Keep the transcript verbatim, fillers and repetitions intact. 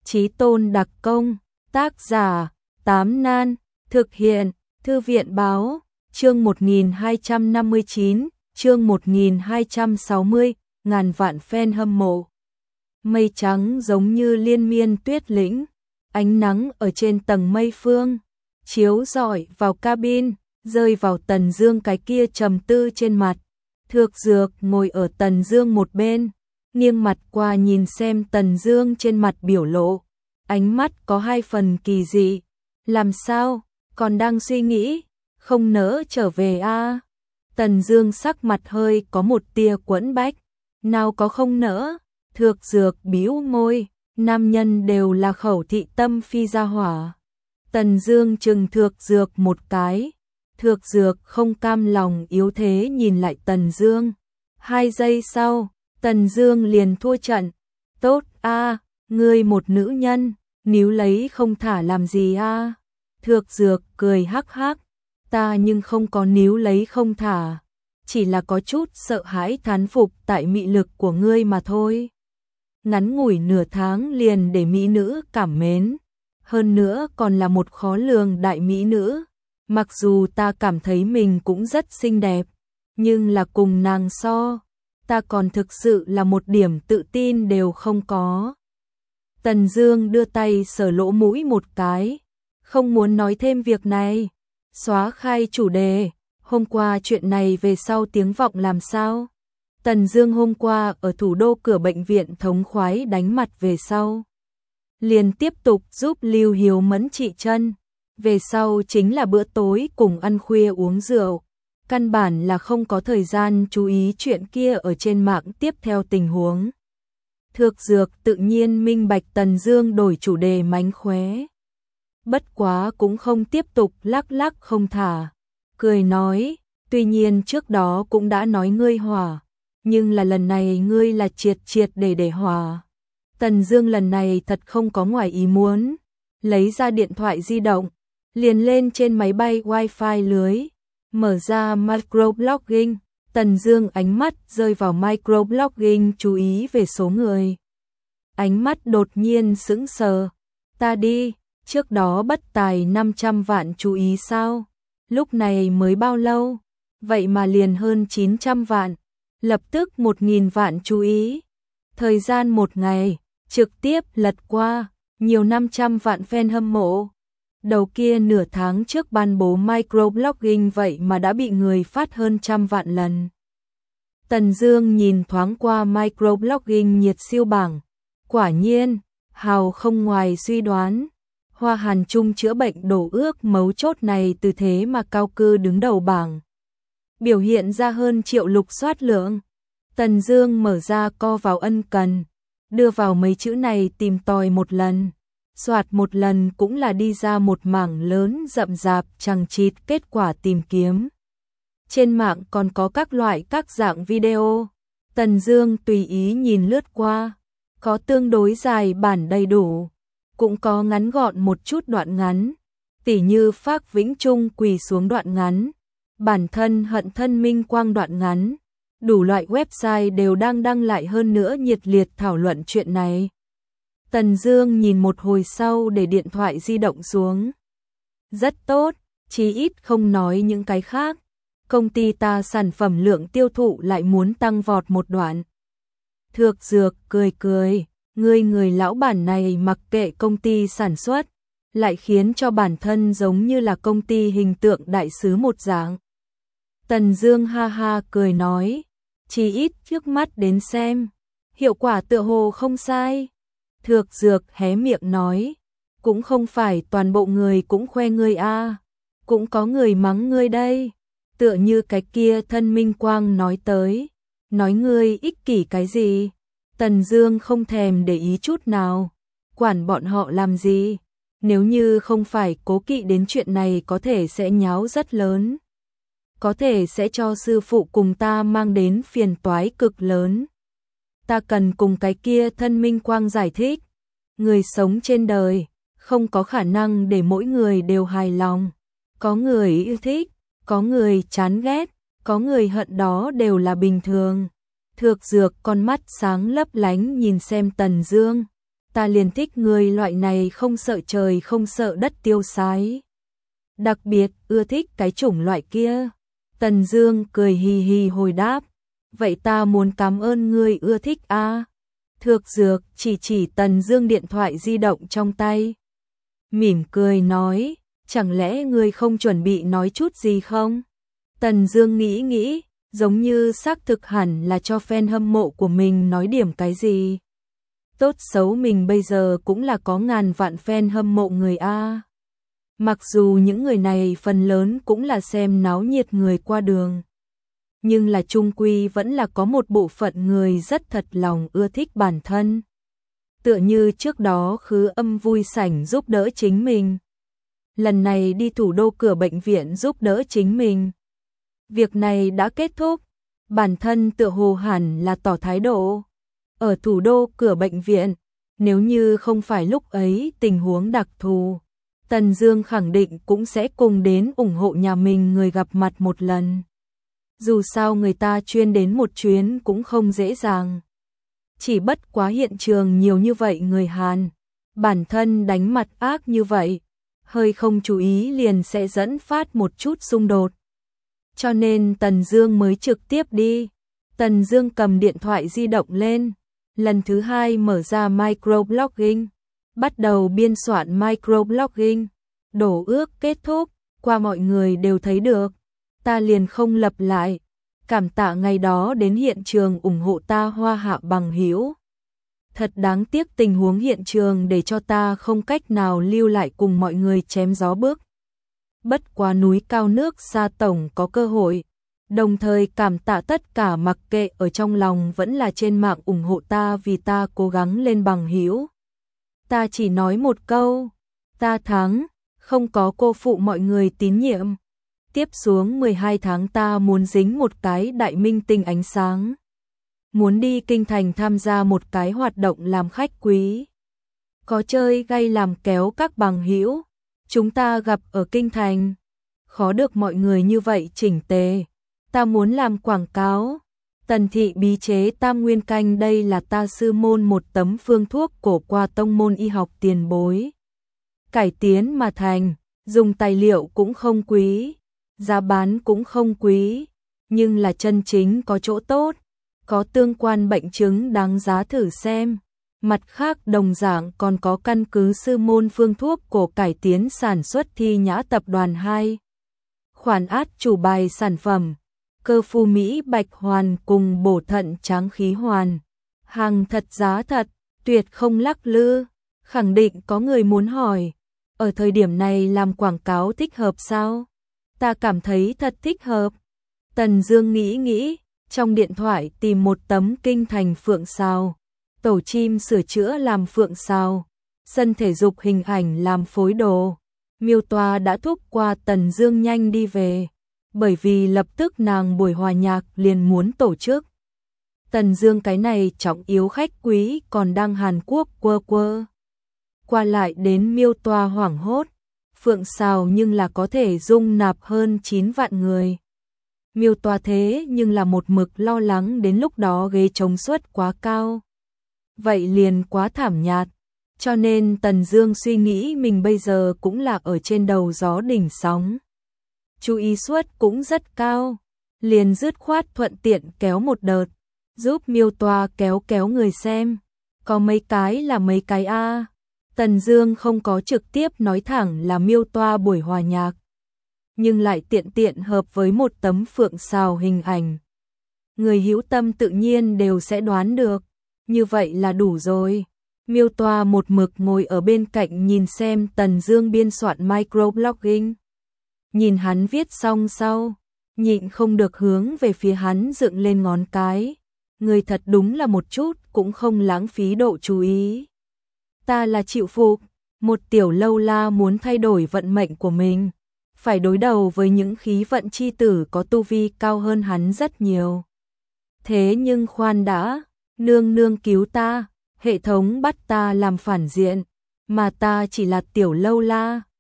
Chí tôn đặc công, tác giả, Tám Nan, thực hiện, Thư viện báo, chương một nghìn hai trăm năm mươi chín, chương một nghìn hai trăm sáu mươi, ngàn vạn fan hâm mộ. Mây trắng giống như liên miên tuyết lĩnh, ánh nắng ở trên tầng mây phương, chiếu rọi vào cabin, rơi vào Tần Dương cái kia trầm tư trên mặt. Thược Dược ngồi ở Tần Dương một bên, nghiêng mặt qua nhìn xem Tần Dương trên mặt biểu lộ, ánh mắt có hai phần kỳ dị. Làm sao, còn đang suy nghĩ, không nỡ trở về a? À? Tần Dương sắc mặt hơi có một tia quẫn bách, nào có không nỡ. Thược Dược bĩu môi, nam nhân đều là khẩu thị tâm phi gia hỏa. Tần Dương chừng Thược Dược một cái, Thược Dược không cam lòng yếu thế nhìn lại Tần Dương. Hai giây sau, Tần Dương liền thua trận. Tốt a, à, ngươi một nữ nhân, níu lấy không thả làm gì a? À? Thược Dược cười hắc hắc, ta nhưng không có níu lấy không thả, chỉ là có chút sợ hãi thán phục tại mị lực của ngươi mà thôi. Ngắn ngủi nửa tháng liền để mỹ nữ cảm mến, hơn nữa còn là một khó lường đại mỹ nữ. Mặc dù ta cảm thấy mình cũng rất xinh đẹp, nhưng là cùng nàng so, ta còn thực sự là một điểm tự tin đều không có. Tần Dương đưa tay sờ lỗ mũi một cái, không muốn nói thêm việc này, xóa khai chủ đề. Hôm qua chuyện này về sau tiếng vọng làm sao? Tần Dương hôm qua ở thủ đô cửa bệnh viện thống khoái đánh mặt về sau, liền tiếp tục giúp Lưu Hiếu Mẫn trị chân. Về sau chính là bữa tối cùng ăn khuya uống rượu, căn bản là không có thời gian chú ý chuyện kia ở trên mạng tiếp theo tình huống. Thược Dược tự nhiên minh bạch Tần Dương đổi chủ đề mánh khóe, bất quá cũng không tiếp tục lắc lắc không thả, cười nói, tuy nhiên trước đó cũng đã nói ngươi hỏa, nhưng là lần này ngươi là triệt triệt để để hỏa. Tần Dương lần này thật không có ngoài ý muốn, lấy ra điện thoại di động, liền lên trên máy bay wifi lưới, mở ra microblogging. Tần Dương ánh mắt rơi vào microblogging, chú ý về số người. Ánh mắt đột nhiên sững sờ, ta đi, trước đó bất tài năm trăm vạn chú ý sao? Lúc này mới bao lâu? Vậy mà liền hơn chín trăm vạn, lập tức một nghìn vạn chú ý. Thời gian một ngày, trực tiếp lật qua, nhiều năm trăm vạn fan hâm mộ. Đầu kia nửa tháng trước ban bố microblogging vậy mà đã bị người phát hơn trăm vạn lần. Tần Dương nhìn thoáng qua microblogging nhiệt siêu bảng, quả nhiên, hào không ngoài suy đoán. Hoa Hàn Trung chữa bệnh đổ ước mấu chốt này từ thế mà cao cư đứng đầu bảng, biểu hiện ra hơn triệu lục soát lượng. Tần Dương mở ra co vào ân cần, đưa vào mấy chữ này tìm tòi một lần, soạt một lần cũng là đi ra một mảng lớn rậm rạp chằng chịt kết quả tìm kiếm. Trên mạng còn có các loại các dạng video, Tần Dương tùy ý nhìn lướt qua, có tương đối dài bản đầy đủ, cũng có ngắn gọn một chút đoạn ngắn, tỉ như Phác Vĩnh Trung quỳ xuống đoạn ngắn, bản thân hận thân minh quang đoạn ngắn, đủ loại website đều đang đăng lại, hơn nữa nhiệt liệt thảo luận chuyện này. Tần Dương nhìn một hồi sau để điện thoại di động xuống. Rất tốt, chí ít không nói những cái khác, công ty ta sản phẩm lượng tiêu thụ lại muốn tăng vọt một đoạn. Thược Dược cười cười, ngươi người lão bản này mặc kệ công ty sản xuất, lại khiến cho bản thân giống như là công ty hình tượng đại sứ một dạng. Tần Dương ha ha cười nói, chỉ ít trước mắt đến xem, hiệu quả tựa hồ không sai. Thược Dược hé miệng nói, cũng không phải toàn bộ người cũng khoe ngươi a, à, cũng có người mắng ngươi đây, tựa như cái kia thân minh quang nói tới, nói ngươi ích kỷ cái gì. Tần Dương không thèm để ý chút nào, quản bọn họ làm gì, nếu như không phải cố kỵ đến chuyện này có thể sẽ nháo rất lớn, có thể sẽ cho sư phụ cùng ta mang đến phiền toái cực lớn. Ta cần cùng cái kia thân minh quang giải thích, người sống trên đời, không có khả năng để mỗi người đều hài lòng, có người yêu thích, có người chán ghét, có người hận, đó đều là bình thường. Thược Dược con mắt sáng lấp lánh nhìn xem Tần Dương, ta liền thích người loại này không sợ trời không sợ đất tiêu sái. Đặc biệt ưa thích cái chủng loại kia. Tần Dương cười hì hì hồi đáp, vậy ta muốn cảm ơn ngươi ưa thích a. Thược Dược chỉ chỉ Tần Dương điện thoại di động trong tay. Mỉm cười nói, chẳng lẽ ngươi không chuẩn bị nói chút gì không? Tần Dương nghĩ nghĩ, giống như xác thực hẳn là cho fan hâm mộ của mình nói điểm cái gì. Tốt xấu mình bây giờ cũng là có ngàn vạn fan hâm mộ người A. Mặc dù những người này phần lớn cũng là xem náo nhiệt người qua đường. Nhưng là chung quy vẫn là có một bộ phận người rất thật lòng ưa thích bản thân. Tựa như trước đó Khứ Âm vui sảnh giúp đỡ chính mình. Lần này đi thủ đô cửa bệnh viện giúp đỡ chính mình. Việc này đã kết thúc, bản thân tựa hồ hẳn là tỏ thái độ. Ở thủ đô cửa bệnh viện, nếu như không phải lúc ấy tình huống đặc thù, Tần Dương khẳng định cũng sẽ cùng đến ủng hộ nhà mình người gặp mặt một lần. Dù sao người ta chuyên đến một chuyến cũng không dễ dàng. Chỉ bất quá hiện trường nhiều như vậy người Hàn, bản thân đánh mặt ác như vậy, hơi không chú ý liền sẽ dẫn phát một chút xung đột. Cho nên Tần Dương mới trực tiếp đi. Tần Dương cầm điện thoại di động lên, lần thứ hai mở ra microblogging, bắt đầu biên soạn microblogging. Đổ ước kết thúc, qua mọi người đều thấy được, ta liền không lặp lại. Cảm tạ ngày đó đến hiện trường ủng hộ ta Hoa Hạ bằng hữu. Thật đáng tiếc tình huống hiện trường để cho ta không cách nào lưu lại cùng mọi người chém gió bước. Bất quá núi cao nước xa tổng có cơ hội. Đồng thời cảm tạ tất cả mặc kệ ở trong lòng vẫn là trên mạng ủng hộ ta vì ta cố gắng lên bằng hữu. Ta chỉ nói một câu, ta thắng, không có cô phụ mọi người tín nhiệm. Tiếp xuống mười hai tháng ta muốn dính một cái đại minh tinh ánh sáng. Muốn đi kinh thành tham gia một cái hoạt động làm khách quý. Có chơi gay làm kéo các bằng hữu. Chúng ta gặp ở kinh thành. Khó được mọi người như vậy chỉnh tề. Ta muốn làm quảng cáo. Tần thị bí chế tam nguyên canh, đây là ta sư môn một tấm phương thuốc cổ qua tông môn y học tiền bối. Cải tiến mà thành, dùng tài liệu cũng không quý, giá bán cũng không quý, nhưng là chân chính có chỗ tốt, có tương quan bệnh chứng đáng giá thử xem. Mặt khác đồng dạng còn có căn cứ sư môn phương thuốc cổ cải tiến sản xuất Thi Nhã tập đoàn hai. Khoản át chủ bài sản phẩm, cơ phu Mỹ Bạch Hoàn cùng bổ thận tráng khí hoàn. Hàng thật giá thật, tuyệt không lắc lư. Khẳng định có người muốn hỏi, ở thời điểm này làm quảng cáo thích hợp sao? Ta cảm thấy thật thích hợp. Tần Dương nghĩ nghĩ, trong điện thoại tìm một tấm kinh thành phượng sào, tổ chim sửa chữa làm phượng sào, sân thể dục hình ảnh làm phối đồ. Miêu Toa đã thúc qua Tần Dương nhanh đi về, bởi vì lập tức nàng buổi hòa nhạc liền muốn tổ chức. Tần Dương cái này trọng yếu khách quý còn đang Hàn Quốc quơ quơ. Qua lại đến Miêu Toa hoảng hốt, phượng sào nhưng là có thể dung nạp hơn chín vạn người. Miêu Toa thế nhưng là một mực lo lắng đến lúc đó ghế trống suất quá cao. Vậy liền quá thảm nhạt, cho nên Tần Dương suy nghĩ mình bây giờ cũng là ở trên đầu gió đỉnh sóng. Chú ý suất cũng rất cao, liền dứt khoát thuận tiện kéo một đợt, giúp Miêu Toa kéo kéo người xem. Có mấy cái là mấy cái a. Tần Dương không có trực tiếp nói thẳng là Miêu Toa buổi hòa nhạc, nhưng lại tiện tiện hợp với một tấm phượng sào hình ảnh. Người hữu tâm tự nhiên đều sẽ đoán được, như vậy là đủ rồi. Miêu Toa một mực ngồi ở bên cạnh nhìn xem Tần Dương biên soạn microblogging. Nhìn hắn viết xong sau, nhịn không được hướng về phía hắn dựng lên ngón cái. Người thật đúng là một chút cũng không lãng phí độ chú ý. Ta là chịu phục, một tiểu lâu la muốn thay đổi vận mệnh của mình, phải đối đầu với những khí vận chi tử có tu vi cao hơn hắn rất nhiều. Thế nhưng khoan đã, nương nương cứu ta, hệ thống bắt ta làm phản diện, mà ta chỉ là tiểu lâu la,